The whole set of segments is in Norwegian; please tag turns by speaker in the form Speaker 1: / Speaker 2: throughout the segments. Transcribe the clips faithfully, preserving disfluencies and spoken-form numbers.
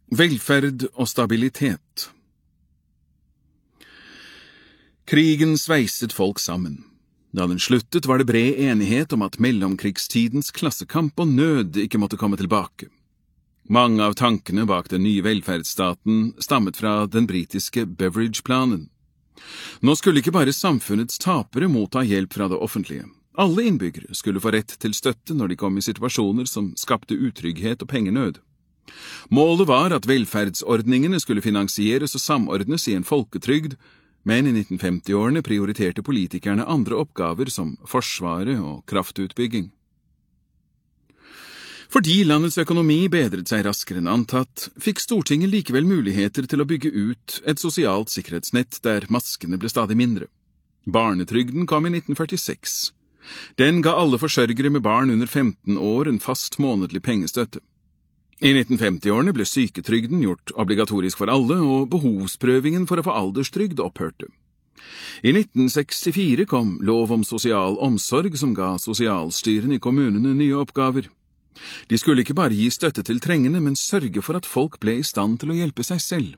Speaker 1: Velferd og stabilitet. Krigen sveiset folk sammen. Da den sluttet var det bred enighet om at mellomkrigstidens klassekamp og nød ikke måtte komme tilbake. Mange av tankene bak den nye velferdsstaten stammet fra den britiske Beveridge-planen. Nå skulle ikke bare samfunnets tapere motta hjelp fra det offentlige. Alle innbyggere skulle få rett til støtte når de kom i situasjoner som skapte utrygghet og pengenød. Målet var at velferdsordningene skulle finansieres og samordnes i en folketrygd, men i nittenfemti-årene prioriterte politikerne andre oppgaver som forsvaret og kraftutbygging. Fordi landets økonomi bedret seg raskere enn antatt, fikk Stortinget likevel muligheter til å bygge ut et sosialt sikkerhetsnett der maskene ble stadig mindre. Barnetrygden kom i nitten førtiseks. Den ga alle forsørgere med barn under femten år en fast månedlig pengestøtte. I nittenfemti-årene ble syketrygden gjort obligatorisk for alle, og behovsprøvingen for å få alderstrygd opphørte. I nitten sekstifire kom lov om sosial omsorg som ga sosialstyrene i kommunene nye oppgaver. De skulle ikke bare gi støtte til trengende, men sørge for at folk ble i stand til å hjelpe seg selv.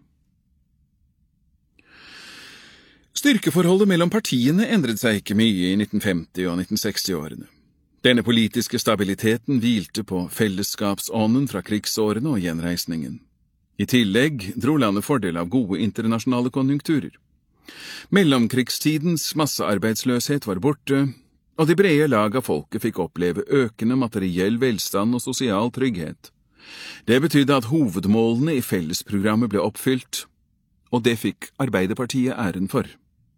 Speaker 1: Styrkeforholdet mellom partiene endret seg ikke mye i nittenfemti- og nittenseksti-årene. Denne politiske stabiliteten hvilte på fellesskapsånden fra krigsårene og gjenreisningen. I tillegg dro landet fordel av gode internasjonale konjunkturer. Mellomkrigstidens massearbeidsløshet var borte, og de brede lag av folket fikk oppleve økende materiell velstand og sosial trygghet. Det betydde at hovedmålene i fellesprogrammet ble oppfylt, og det fikk Arbeiderpartiet æren for.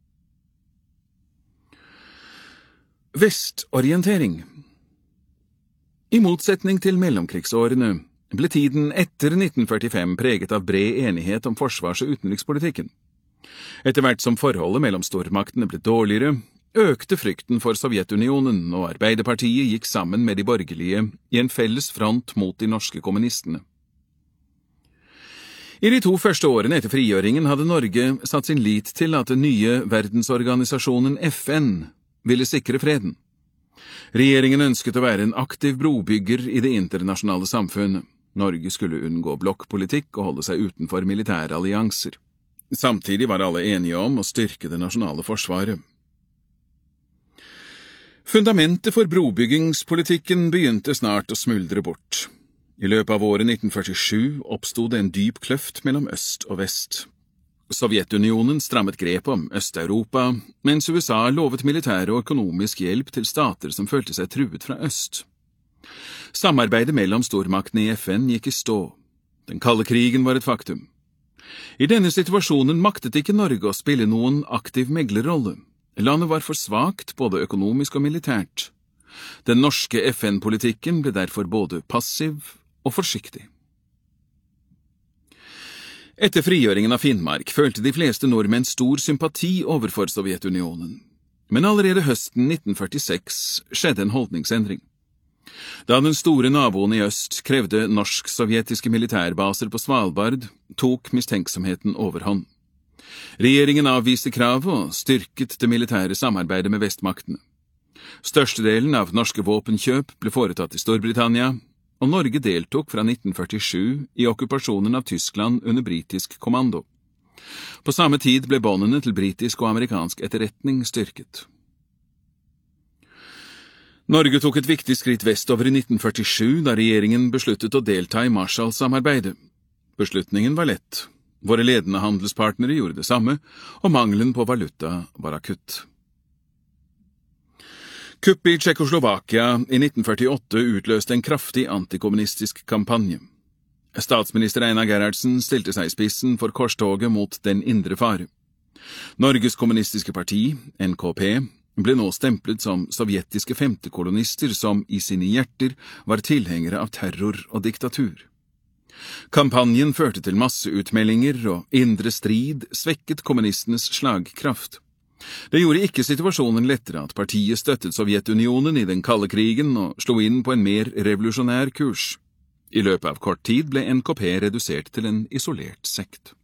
Speaker 1: Vestorientering. I motsetning til mellomkrigsårene ble tiden etter nitten førtifem preget av bred enighet om forsvars- og utenrikspolitikken. Etter hvert som forholdet mellom stormaktene ble dårligere, økte frykten for Sovjetunionen, og Arbeiderpartiet gikk sammen med de borgerlige i en felles front mot de norske kommunistene. I de to første årene etter frigjøringen hadde Norge satt sin lit til at den nye verdensorganisasjonen F N ville sikre freden. Regjeringen ønsket å være en aktiv brobygger i det internasjonale samfunnet. Norge skulle unngå blokkpolitikk og holde seg utenfor militære allianser. Samtidig var alle enige om å styrke det nasjonale forsvaret. Fundamentet for brobyggingspolitikken begynte snart å smuldre bort. I løpet av året nitten førtisju oppstod det en dyp kløft mellom øst og vest. Sovjetunionen strammet grep om Øst-Europa, mens U S A lovet militær og økonomisk hjelp til stater som følte seg truet fra øst. Samarbeidet mellom stormaktene i F N gikk i stå. Den kalde krigen var et faktum. I denne situasjonen maktet ikke Norge å spille noen aktiv meglerrolle. Landet var for svakt, både økonomisk og militært. Den norske F N-politikken ble derfor både passiv og forsiktig. Etter frigjøringen av Finnmark følte de fleste nordmenn stor sympati overfor Sovjetunionen. Men allerede høsten nitten førtiseks skjedde en holdningsendring. Da den store naboen i øst krevde norsk-sovjetiske militærbaser på Svalbard, tok mistenksomheten overhånd. Regjeringen avviste kravet og styrket det militære samarbeidet med vestmaktene. Størstedelen av norske våpenkjøp ble foretatt i Storbritannia, og Norge deltok fra nitten førtisju i okkupasjonen av Tyskland under britisk kommando. På samme tid ble båndene til britisk og amerikansk etterretning styrket. Norge tok et viktig skritt vestover i nitten førtisju da regjeringen besluttet å delta i Marshall-samarbeidet. Beslutningen var lett. Våre ledende handelspartnere gjorde det samme, og mangelen på valuta var akutt. Kuppet i Tsjekkoslovakia i nitten førtiåtte utløste en kraftig antikommunistisk kampanje. Statsminister Einar Gerhardsen stilte seg i spissen for korstoget mot den indre fare. Norges kommunistiske parti, N K P, ble nå stemplet som sovjetiske femtekolonister som i sine hjerter var tilhengere av terror og diktatur. Kampanjen førte til masseutmeldinger, og indre strid svekket kommunistenes slagkraft. Det gjorde ikke situasjonen lettere at partiet støttet Sovjetunionen i den kalde krigen og slo inn på en mer revolusjonær kurs. I løpet av kort tid ble N K P redusert til en isolert sekt.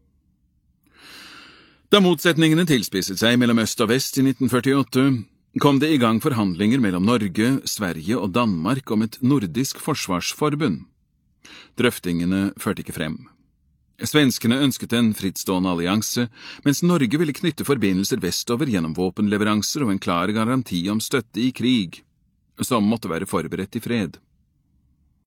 Speaker 1: Da motsetningene tilspisset seg mellom øst og vest i nitten førtiåtte, kom det i gang forhandlinger mellom Norge, Sverige og Danmark om et nordisk forsvarsforbund. Drøftingene førte ikke frem. Svenskene ønsket en frittstående allianse, mens Norge ville knytte forbindelser vestover gjennom våpenleveranser og en klar garanti om støtte i krig, som måtte være forberedt i fred.